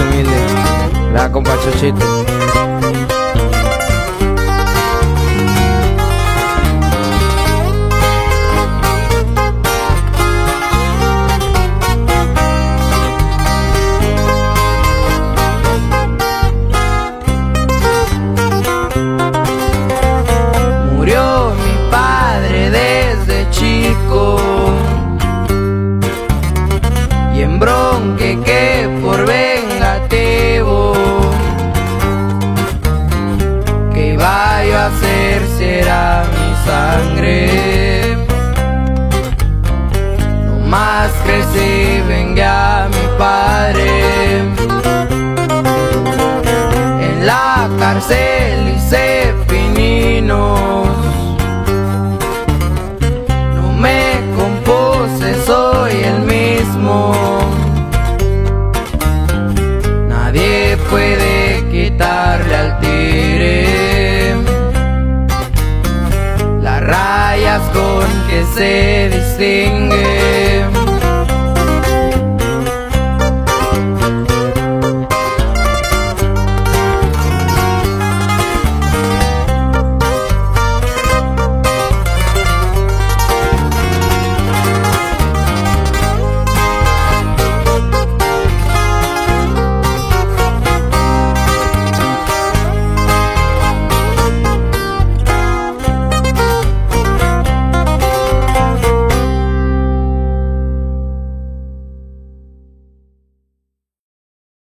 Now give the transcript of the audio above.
humilde, la compa Chochito. Murió mi padre desde chico, y en bronque que por vengativo que iba yo a hacer será mi sangre. No más crecí, vengué a mi padre, en la cárcel hice pininos. No me compuse, soy el mismo. Nadie puede quitarle al tigre las rayas con que se distingue.